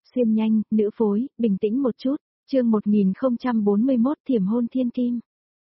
xuyên nhanh, nữ phối, bình tĩnh một chút, chương 1041 Thiểm hôn thiên kim.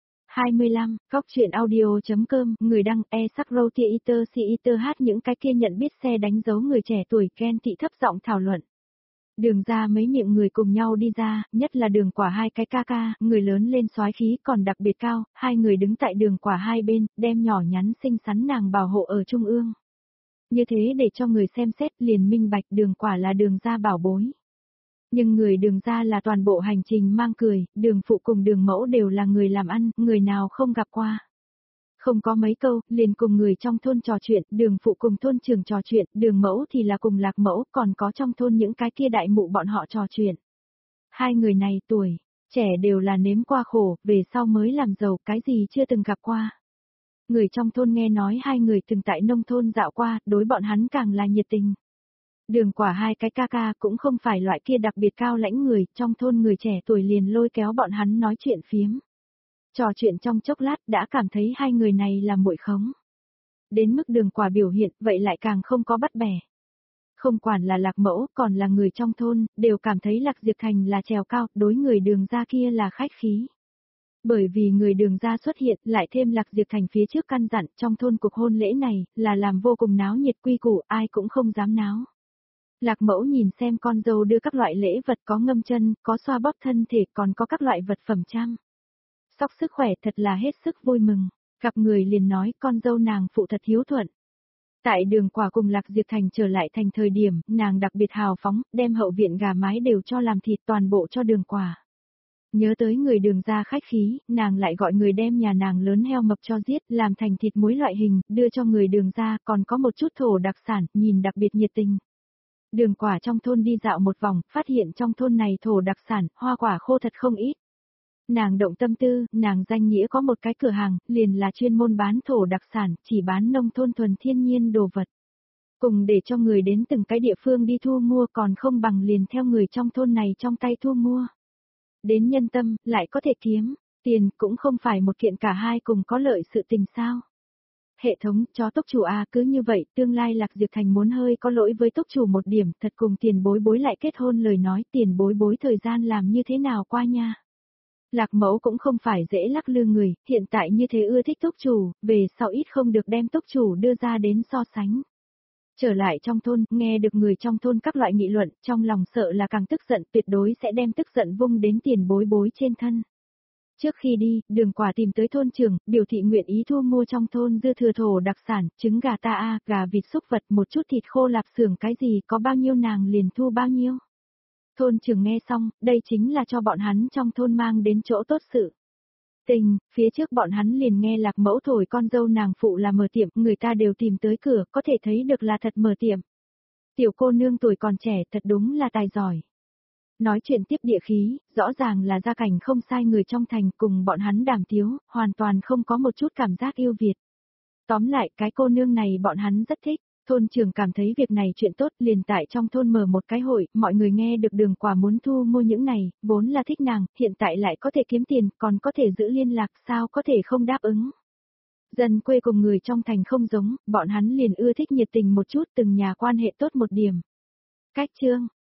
25, góc truyện audio.com, người đăng e-sắc-râu-tia-iter-si-iter hát những cái kia nhận biết xe đánh dấu người trẻ tuổi Ken Thị thấp giọng thảo luận. Đường ra mấy miệng người cùng nhau đi ra, nhất là Đường Quả hai cái ca ca, người lớn lên soái khí còn đặc biệt cao, hai người đứng tại Đường Quả hai bên, đem nhỏ nhắn xinh xắn nàng bảo hộ ở trung ương. Như thế để cho người xem xét liền minh bạch Đường Quả là Đường ra bảo bối. Nhưng người Đường ra là toàn bộ hành trình mang cười, Đường phụ cùng Đường mẫu đều là người làm ăn, người nào không gặp qua. Không có mấy câu, liền cùng người trong thôn trò chuyện, Đường phụ cùng thôn trưởng trò chuyện, Đường mẫu thì là cùng Lạc mẫu, còn có trong thôn những cái kia đại mụ bọn họ trò chuyện. Hai người này tuổi trẻ đều là nếm qua khổ, về sau mới làm giàu, cái gì chưa từng gặp qua. Người trong thôn nghe nói hai người từng tại nông thôn dạo qua, đối bọn hắn càng là nhiệt tình. Đường Quả hai cái ca ca cũng không phải loại kia đặc biệt cao lãnh người, trong thôn người trẻ tuổi liền lôi kéo bọn hắn nói chuyện phiếm. Trò chuyện trong chốc lát đã cảm thấy hai người này là muội khống. Đến mức Đường Quả biểu hiện vậy lại càng không có bắt bẻ. Không quản là Lạc mẫu còn là người trong thôn, đều cảm thấy Lạc Diệp Thành là trèo cao, đối người Đường ra kia là khách khí. Bởi vì người Đường ra xuất hiện, lại thêm Lạc Diệp Thành phía trước căn dặn trong thôn cuộc hôn lễ này, là làm vô cùng náo nhiệt quy củ, ai cũng không dám náo. Lạc mẫu nhìn xem con dâu đưa các loại lễ vật có ngâm chân, có xoa bóp thân thể, còn có các loại vật phẩm trang. Sóc sức khỏe thật là hết sức vui mừng, gặp người liền nói con dâu nàng phụ thật hiếu thuận. Tại Đường Quả cùng Lạc Diệp Thành trở lại thành thời điểm, nàng đặc biệt hào phóng, đem hậu viện gà mái đều cho làm thịt toàn bộ cho Đường Quả. Nhớ tới người Đường ra khách khí, nàng lại gọi người đem nhà nàng lớn heo mập cho giết, làm thành thịt muối loại hình, đưa cho người Đường ra, còn có một chút thổ đặc sản, nhìn đặc biệt nhiệt tình. Đường Quả trong thôn đi dạo một vòng, phát hiện trong thôn này thổ đặc sản, hoa quả khô thật không ít. Nàng động tâm tư, nàng danh nghĩa có một cái cửa hàng, liền là chuyên môn bán thổ đặc sản, chỉ bán nông thôn thuần thiên nhiên đồ vật. Cùng để cho người đến từng cái địa phương đi thu mua còn không bằng liền theo người trong thôn này trong tay thu mua. Đến nhân tâm, lại có thể kiếm, tiền cũng không phải một kiện cả hai cùng có lợi sự tình sao. Hệ thống, chó tốc chủ à, cứ như vậy, tương lai Lạc Diệp Thành muốn hơi có lỗi với tốc chủ một điểm, thật cùng tiền bối bối lại kết hôn lời nói tiền bối bối thời gian làm như thế nào qua nha. Lạc mẫu cũng không phải dễ lắc lư người, hiện tại như thế ưa thích tốc chủ, về sau ít không được đem tốc chủ đưa ra đến so sánh. Trở lại trong thôn, nghe được người trong thôn các loại nghị luận, trong lòng sợ là càng tức giận, tuyệt đối sẽ đem tức giận vung đến tiền bối bối trên thân. Trước khi đi, Đường Quả tìm tới thôn trưởng, biểu thị nguyện ý thu mua trong thôn dư thừa thổ đặc sản, trứng gà ta a, gà vịt súc vật, một chút thịt khô lạp xưởng cái gì, có bao nhiêu nàng liền thu bao nhiêu. Thôn trưởng nghe xong, đây chính là cho bọn hắn trong thôn mang đến chỗ tốt sự. Tình, phía trước bọn hắn liền nghe Lạc mẫu thổi con dâu nàng phụ là mở tiệm, người ta đều tìm tới cửa, có thể thấy được là thật mở tiệm. Tiểu cô nương tuổi còn trẻ thật đúng là tài giỏi. Nói chuyện tiếp địa khí, rõ ràng là gia cảnh không sai người trong thành cùng bọn hắn đàm tiếu, hoàn toàn không có một chút cảm giác yêu Việt. Tóm lại cái cô nương này bọn hắn rất thích, thôn trưởng cảm thấy việc này chuyện tốt liền tại trong thôn mở một cái hội, mọi người nghe được Đường Quả muốn thu mua những này, vốn là thích nàng, hiện tại lại có thể kiếm tiền, còn có thể giữ liên lạc, sao có thể không đáp ứng. Dân quê cùng người trong thành không giống, bọn hắn liền ưa thích nhiệt tình một chút từng nhà quan hệ tốt một điểm. Cách chương